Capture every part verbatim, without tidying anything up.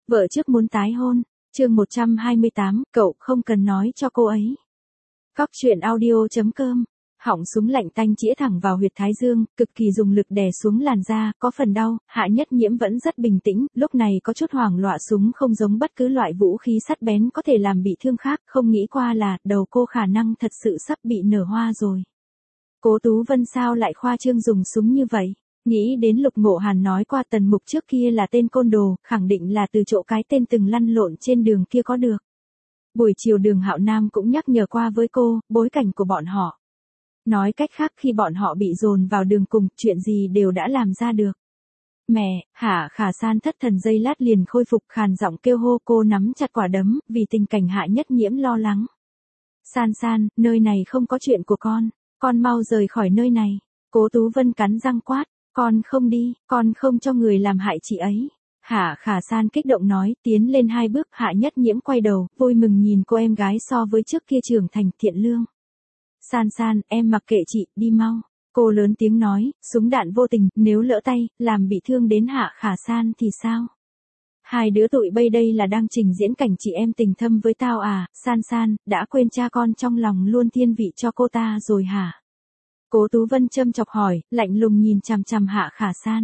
Vợ trước muốn tái hôn, chương một trăm hai mươi tám, cậu không cần nói cho cô ấy. Cóc truyện audio chấm com, họng súng lạnh tanh chĩa thẳng vào huyệt thái dương, cực kỳ dùng lực đè xuống làn da, có phần đau, Hạ Nhất Nhiễm vẫn rất bình tĩnh, lúc này có chút hoảng loạn, súng không giống bất cứ loại vũ khí sắt bén có thể làm bị thương khác, không nghĩ qua là đầu cô khả năng thật sự sắp bị nở hoa rồi. Cố Tú Vân sao lại khoa trương dùng súng như vậy? Nghĩ đến Lục Ngộ Hàn nói qua Tần Mục trước kia là tên côn đồ, khẳng định là từ chỗ cái tên từng lăn lộn trên đường kia có được. Buổi chiều Đường Hạo Nam cũng nhắc nhở qua với cô, bối cảnh của bọn họ. Nói cách khác khi bọn họ bị dồn vào đường cùng, chuyện gì đều đã làm ra được. Mẹ, Hạ Khả San thất thần giây lát liền khôi phục, khàn giọng kêu hô, cô nắm chặt quả đấm, vì tình cảnh Hạ Nhất Nhiễm lo lắng. San San, nơi này không có chuyện của con, con mau rời khỏi nơi này. Cố Tú Vân cắn răng quát, con không đi, con không cho người làm hại chị ấy. Hạ Khả San kích động nói, tiến lên hai bước, Hạ Nhất Nhiễm quay đầu, vui mừng nhìn cô em gái so với trước kia trưởng thành thiện lương. San San, em mặc kệ chị, đi mau. Cô lớn tiếng nói, súng đạn vô tình, nếu lỡ tay, làm bị thương đến Hạ Khả San thì sao? Hai đứa tụi bay đây là đang trình diễn cảnh chị em tình thâm với tao à, San San, đã quên cha con trong lòng luôn thiên vị cho cô ta rồi hả? Cố Tú Vân châm chọc hỏi, lạnh lùng nhìn chằm chằm Hạ Khả San.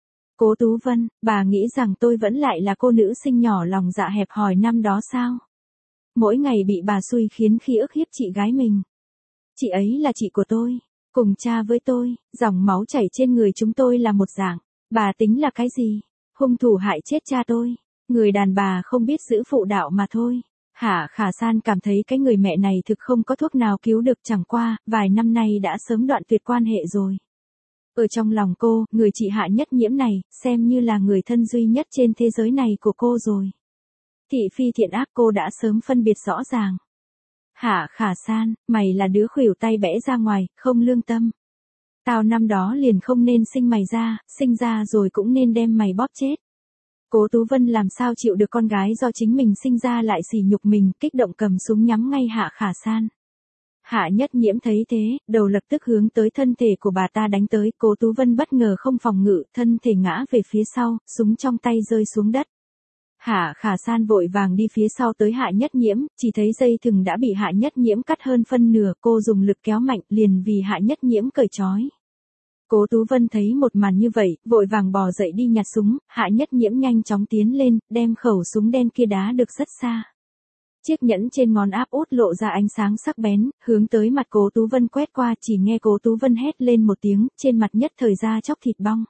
Cố Tú Vân, bà nghĩ rằng tôi vẫn lại là cô nữ sinh nhỏ lòng dạ hẹp hòi năm đó sao? Mỗi ngày bị bà xui khiến khi ức hiếp chị gái mình. Chị ấy là chị của tôi, cùng cha với tôi, dòng máu chảy trên người chúng tôi là một dạng. Bà tính là cái gì? Hung thủ hại chết cha tôi. Người đàn bà không biết giữ phụ đạo mà thôi. Hạ Khả San cảm thấy cái người mẹ này thực không có thuốc nào cứu được, chẳng qua, vài năm nay đã sớm đoạn tuyệt quan hệ rồi. Ở trong lòng cô, người chị Hạ Nhất Nhiễm này, xem như là người thân duy nhất trên thế giới này của cô rồi. Thị phi thiện ác cô đã sớm phân biệt rõ ràng. Hạ Khả San, mày là đứa khuỷu tay bẽ ra ngoài, không lương tâm. Tao năm đó liền không nên sinh mày ra, sinh ra rồi cũng nên đem mày bóp chết. Cố Tú Vân làm sao chịu được con gái do chính mình sinh ra lại sỉ nhục mình, kích động cầm súng nhắm ngay Hạ Khả San. Hạ Nhất Nhiễm thấy thế, đầu lập tức hướng tới thân thể của bà ta đánh tới, Cố Tú Vân bất ngờ không phòng ngự, thân thể ngã về phía sau, súng trong tay rơi xuống đất. Hạ Khả San vội vàng đi phía sau tới Hạ Nhất Nhiễm, chỉ thấy dây thừng đã bị Hạ Nhất Nhiễm cắt hơn phân nửa, cô dùng lực kéo mạnh, liền vì Hạ Nhất Nhiễm cởi trói. Cố Tú Vân thấy một màn như vậy, vội vàng bò dậy đi nhặt súng, Hạ Nhất Nhiễm nhanh chóng tiến lên, đem khẩu súng đen kia đá được rất xa. Chiếc nhẫn trên ngón áp út lộ ra ánh sáng sắc bén, hướng tới mặt Cố Tú Vân quét qua, chỉ nghe Cố Tú Vân hét lên một tiếng, trên mặt nhất thời ra chóc thịt bong.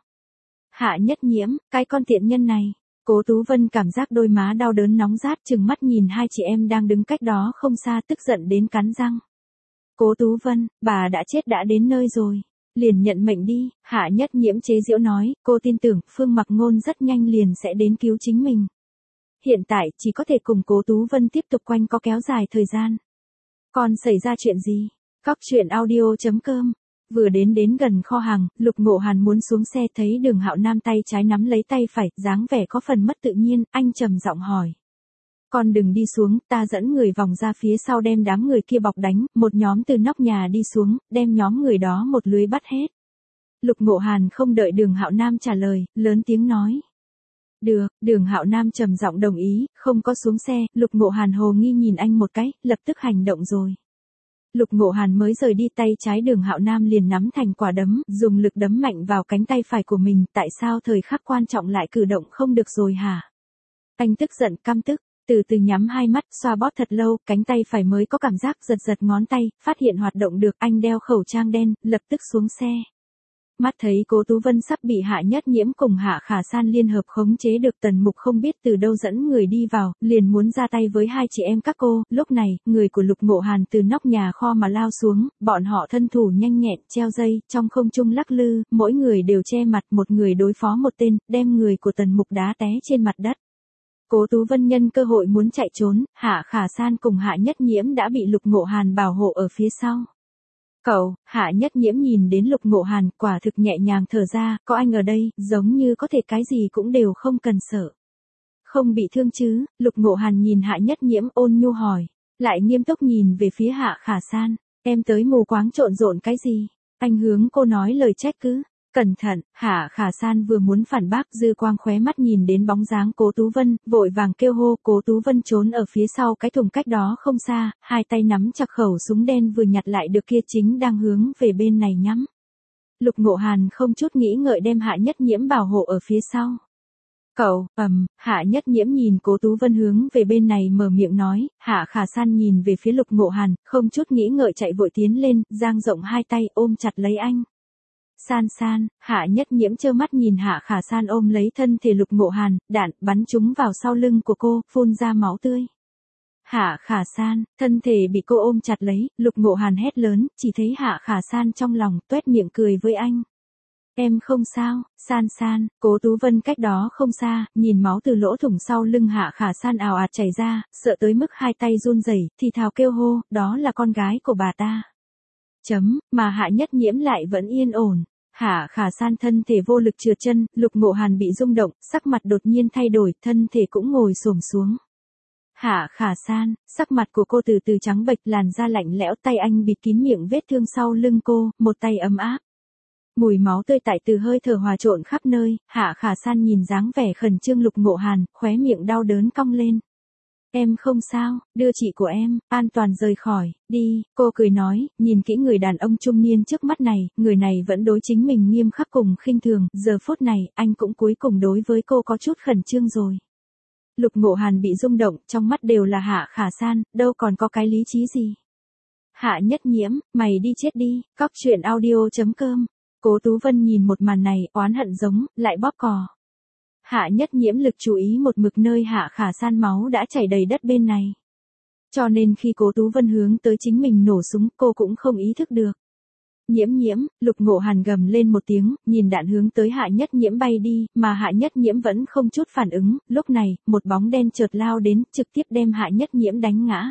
Hạ Nhất Nhiễm, cái con tiện nhân này. Cố Tú Vân cảm giác đôi má đau đớn nóng rát, trừng mắt nhìn hai chị em đang đứng cách đó không xa, tức giận đến cắn răng. Cố Tú Vân, bà đã chết đã đến nơi rồi. Liền nhận mệnh đi, Hạ Nhất Nhiễm chế giễu nói, cô tin tưởng Phương Mặc Ngôn rất nhanh liền sẽ đến cứu chính mình. Hiện tại chỉ có thể cùng Cố Tú Vân tiếp tục quanh co kéo dài thời gian. Còn xảy ra chuyện gì? Cóc truyện audio chấm com. Vừa đến đến gần kho hàng, Lục Ngộ Hàn muốn xuống xe, thấy Đường Hạo Nam tay trái nắm lấy tay phải, dáng vẻ có phần mất tự nhiên, anh trầm giọng hỏi. Con đừng đi xuống, ta dẫn người vòng ra phía sau đem đám người kia bọc đánh, một nhóm từ nóc nhà đi xuống, đem nhóm người đó một lưới bắt hết. Lục Ngộ Hàn không đợi Đường Hạo Nam trả lời, lớn tiếng nói. Được, Đường Hạo Nam trầm giọng đồng ý, không có xuống xe, Lục Ngộ Hàn hồ nghi nhìn anh một cái, lập tức hành động rồi. Lục Ngộ Hàn mới rời đi, tay trái Đường Hạo Nam liền nắm thành quả đấm, dùng lực đấm mạnh vào cánh tay phải của mình, tại sao thời khắc quan trọng lại cử động không được rồi hả? Anh tức giận căm tức, từ từ nhắm hai mắt, xoa bóp thật lâu, cánh tay phải mới có cảm giác giật giật ngón tay, phát hiện hoạt động được, anh đeo khẩu trang đen, lập tức xuống xe. Mắt thấy Cố Tú Vân sắp bị Hạ Nhất Nhiễm cùng Hạ Khả San liên hợp khống chế được, Tần Mục không biết từ đâu dẫn người đi vào, liền muốn ra tay với hai chị em các cô, lúc này, người của Lục Ngộ Hàn từ nóc nhà kho mà lao xuống, bọn họ thân thủ nhanh nhẹn, treo dây, trong không trung lắc lư, mỗi người đều che mặt, một người đối phó một tên, đem người của Tần Mục đá té trên mặt đất. Cố Tú Vân nhân cơ hội muốn chạy trốn, Hạ Khả San cùng Hạ Nhất Nhiễm đã bị Lục Ngộ Hàn bảo hộ ở phía sau. Cậu, Hạ Nhất Nhiễm nhìn đến Lục Ngộ Hàn, quả thực nhẹ nhàng thở ra, có anh ở đây, giống như có thể cái gì cũng đều không cần sợ. Không bị thương chứ? Lục Ngộ Hàn nhìn Hạ Nhất Nhiễm ôn nhu hỏi, lại nghiêm túc nhìn về phía Hạ Khả San, em tới mù quáng trộn rộn cái gì? Anh hướng cô nói lời trách cứ. Cẩn thận, Hạ Khả San vừa muốn phản bác, dư quang khóe mắt nhìn đến bóng dáng Cố Tú Vân, vội vàng kêu hô. Cố Tú Vân trốn ở phía sau cái thùng cách đó không xa, hai tay nắm chặt khẩu súng đen vừa nhặt lại được kia, chính đang hướng về bên này nhắm. Lục Ngộ Hàn không chút nghĩ ngợi đem Hạ Nhất Nhiễm bảo hộ ở phía sau. Cậu, ầm, Hạ Nhất Nhiễm nhìn Cố Tú Vân hướng về bên này mở miệng nói. Hạ Khả San nhìn về phía Lục Ngộ Hàn, không chút nghĩ ngợi chạy vội tiến lên, dang rộng hai tay ôm chặt lấy anh. San San, Hạ Nhất Nhiễm trơ mắt nhìn Hạ Khả San ôm lấy thân thể Lục Ngộ Hàn, đạn bắn trúng vào sau lưng của cô, phun ra máu tươi. Hạ Khả San, thân thể bị cô ôm chặt lấy, Lục Ngộ Hàn hét lớn, chỉ thấy Hạ Khả San trong lòng tuét miệng cười với anh. Em không sao, San San. Cố Tú Vân cách đó không xa, nhìn máu từ lỗ thủng sau lưng Hạ Khả San ào ạt chảy ra, sợ tới mức hai tay run rẩy, thì thào kêu hô, đó là con gái của bà ta. Chấm, mà Hạ Nhất Nhiễm lại vẫn yên ổn. Hạ Khả San thân thể vô lực trượt chân, Lục Ngộ Hàn bị rung động, sắc mặt đột nhiên thay đổi, thân thể cũng ngồi xổm xuống. Hạ Khả San, sắc mặt của cô từ từ trắng bệch, làn da lạnh lẽo, tay anh bịt kín miệng vết thương sau lưng cô, một tay ấm áp. Mùi máu tươi tại từ hơi thở hòa trộn khắp nơi, Hạ Khả San nhìn dáng vẻ khẩn trương Lục Ngộ Hàn, khóe miệng đau đớn cong lên. Em không sao, đưa chị của em, an toàn rời khỏi, đi, cô cười nói, nhìn kỹ người đàn ông trung niên trước mắt này, người này vẫn đối chính mình nghiêm khắc cùng khinh thường, giờ phút này, anh cũng cuối cùng đối với cô có chút khẩn trương rồi. Lục Ngộ Hàn bị rung động, trong mắt đều là Hạ Khả San, đâu còn có cái lý trí gì. Hạ Nhất Nhiễm, mày đi chết đi, cóc truyện audio chấm com. Cố Tú Vân nhìn một màn này, oán hận giống, lại bóp cò. Hạ Nhất Nhiễm lực chú ý một mực nơi Hạ Khả San máu đã chảy đầy đất bên này. Cho nên khi Cố Tú Vân hướng tới chính mình nổ súng, cô cũng không ý thức được. Nhiễm Nhiễm, Lục Ngộ Hàn gầm lên một tiếng, nhìn đạn hướng tới Hạ Nhất Nhiễm bay đi, mà Hạ Nhất Nhiễm vẫn không chút phản ứng, lúc này, một bóng đen chợt lao đến, trực tiếp đem Hạ Nhất Nhiễm đánh ngã.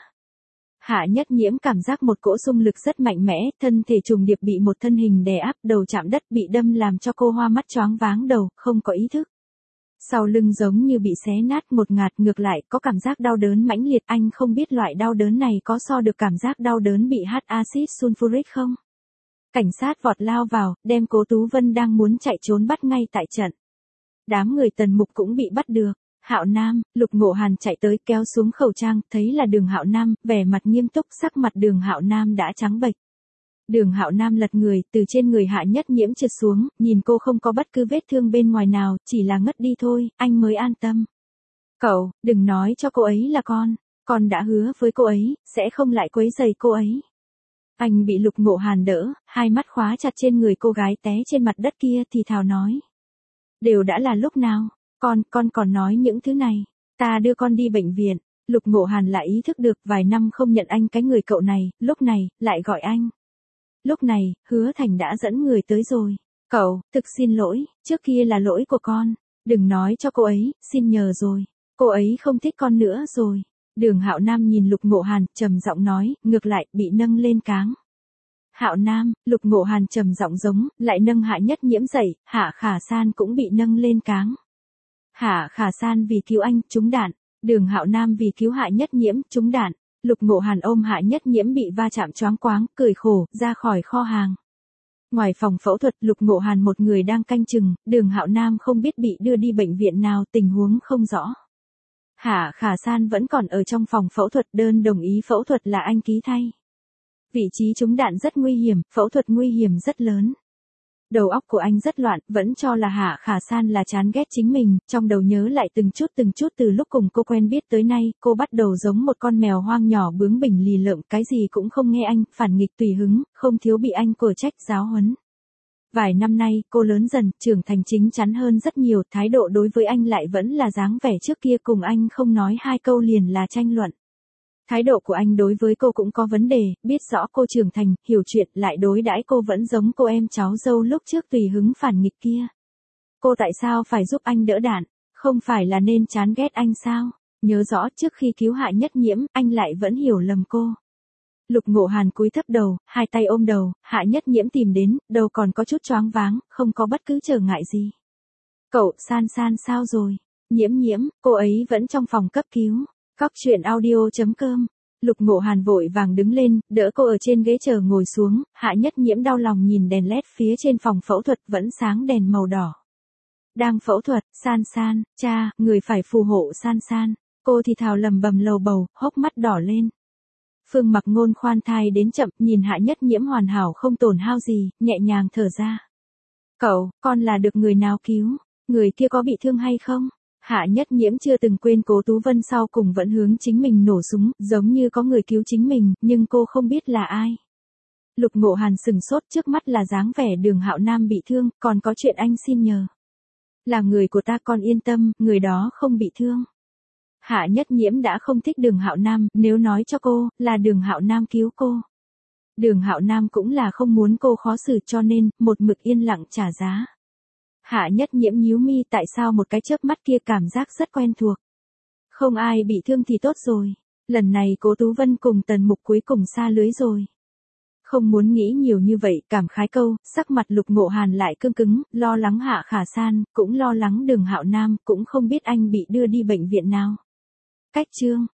Hạ Nhất Nhiễm cảm giác một cỗ xung lực rất mạnh mẽ, thân thể trùng điệp bị một thân hình đè áp, đầu chạm đất bị đâm làm cho cô hoa mắt choáng váng đầu, không có ý thức. Sau lưng giống như bị xé nát một ngạt, ngược lại có cảm giác đau đớn mãnh liệt, anh không biết loại đau đớn này có so được cảm giác đau đớn bị hắt axit sulfuric không? Cảnh sát vọt lao vào, đem Cố Tú Vân đang muốn chạy trốn bắt ngay tại trận. Đám người Tần Mục cũng bị bắt được. Hạo Nam, Lục Ngộ Hàn chạy tới kéo xuống khẩu trang, thấy là Đường Hạo Nam, vẻ mặt nghiêm túc, sắc mặt Đường Hạo Nam đã trắng bệch. Đường Hạo Nam lật người, từ trên người Hạ Nhất Nhiễm trượt xuống, nhìn cô không có bất cứ vết thương bên ngoài nào, chỉ là ngất đi thôi, anh mới an tâm. Cậu, đừng nói cho cô ấy là con, con đã hứa với cô ấy, sẽ không lại quấy rầy cô ấy. Anh bị Lục Ngộ Hàn đỡ, hai mắt khóa chặt trên người cô gái té trên mặt đất kia thì thào nói. Đều đã là lúc nào? Con, con còn nói những thứ này. Ta đưa con đi bệnh viện. Lục Ngộ Hàn lại ý thức được vài năm không nhận anh cái người cậu này, lúc này, lại gọi anh. Lúc này, Hứa Thành đã dẫn người tới rồi. Cậu, thực xin lỗi, trước kia là lỗi của con. Đừng nói cho cô ấy, xin nhờ rồi. Cô ấy không thích con nữa rồi. Đường Hạo Nam nhìn Lục Ngộ Hàn, trầm giọng nói, ngược lại, bị nâng lên cáng. Hạo Nam, Lục Ngộ Hàn trầm giọng giống, lại nâng Hạ Nhất Nhiễm dậy, Hạ Khả San cũng bị nâng lên cáng. Hạ Khả San vì cứu anh, trúng đạn. Đường Hạo Nam vì cứu Hạ Nhất Nhiễm, trúng đạn. Lục Ngộ Hàn ôm Hạ Nhất Nhiễm bị va chạm choáng quáng, cười khổ, ra khỏi kho hàng. Ngoài phòng phẫu thuật, Lục Ngộ Hàn một người đang canh chừng, Đường Hạo Nam không biết bị đưa đi bệnh viện nào, tình huống không rõ. Hạ Khả San vẫn còn ở trong phòng phẫu thuật, đơn đồng ý phẫu thuật là anh ký thay. Vị trí trúng đạn rất nguy hiểm, phẫu thuật nguy hiểm rất lớn. Đầu óc của anh rất loạn, vẫn cho là Hạ Khả San là chán ghét chính mình, trong đầu nhớ lại từng chút từng chút từ lúc cùng cô quen biết tới nay, cô bắt đầu giống một con mèo hoang nhỏ bướng bỉnh lì lợm, cái gì cũng không nghe anh, phản nghịch tùy hứng, không thiếu bị anh cổ trách giáo huấn. Vài năm nay, cô lớn dần, trưởng thành chính chắn hơn rất nhiều, thái độ đối với anh lại vẫn là dáng vẻ trước kia, cùng anh không nói hai câu liền là tranh luận. Thái độ của anh đối với cô cũng có vấn đề, biết rõ cô trưởng thành, hiểu chuyện, lại đối đãi cô vẫn giống cô em cháu dâu lúc trước tùy hứng phản nghịch kia. Cô tại sao phải giúp anh đỡ đạn? Không phải là nên chán ghét anh sao? Nhớ rõ trước khi cứu Hạ Nhất Nhiễm, anh lại vẫn hiểu lầm cô. Lục Ngộ Hàn cúi thấp đầu, hai tay ôm đầu, Hạ Nhất Nhiễm tìm đến, đầu còn có chút choáng váng, không có bất cứ trở ngại gì. Cậu, San San sao rồi? Nhiễm Nhiễm, cô ấy vẫn trong phòng cấp cứu. Cóc truyện audio chấm com Lục Ngộ Hàn vội vàng đứng lên, đỡ cô ở trên ghế chờ ngồi xuống, Hạ Nhất Nhiễm đau lòng nhìn đèn led phía trên phòng phẫu thuật vẫn sáng đèn màu đỏ. Đang phẫu thuật, San San, cha, người phải phù hộ San San. Cô thì thào lầm bầm lầu bầu, hốc mắt đỏ lên. Phương Mặc Ngôn khoan thai đến chậm, nhìn Hạ Nhất Nhiễm hoàn hảo không tổn hao gì, nhẹ nhàng thở ra. Cậu, con là được người nào cứu? Người kia có bị thương hay không? Hạ Nhất Nhiễm chưa từng quên Cố Tú Vân sau cùng vẫn hướng chính mình nổ súng, giống như có người cứu chính mình, nhưng cô không biết là ai. Lục Ngộ Hàn sừng sốt, trước mắt là dáng vẻ Đường Hạo Nam bị thương, còn có chuyện anh xin nhờ. Là người của ta, con yên tâm, người đó không bị thương. Hạ Nhất Nhiễm đã không thích Đường Hạo Nam, nếu nói cho cô, là Đường Hạo Nam cứu cô. Đường Hạo Nam cũng là không muốn cô khó xử cho nên, một mực yên lặng trả giá. Hạ Nhất Nhiễm nhíu mi, tại sao một cái chớp mắt kia cảm giác rất quen thuộc. Không ai bị thương thì tốt rồi. Lần này Cố Tú Vân cùng Tần Mục cuối cùng xa lưới rồi. Không muốn nghĩ nhiều như vậy, cảm khái câu, sắc mặt Lục Ngộ Hàn lại cương cứng, lo lắng Hạ Khả San, cũng lo lắng Đường Hạo Nam, cũng không biết anh bị đưa đi bệnh viện nào. Cách chương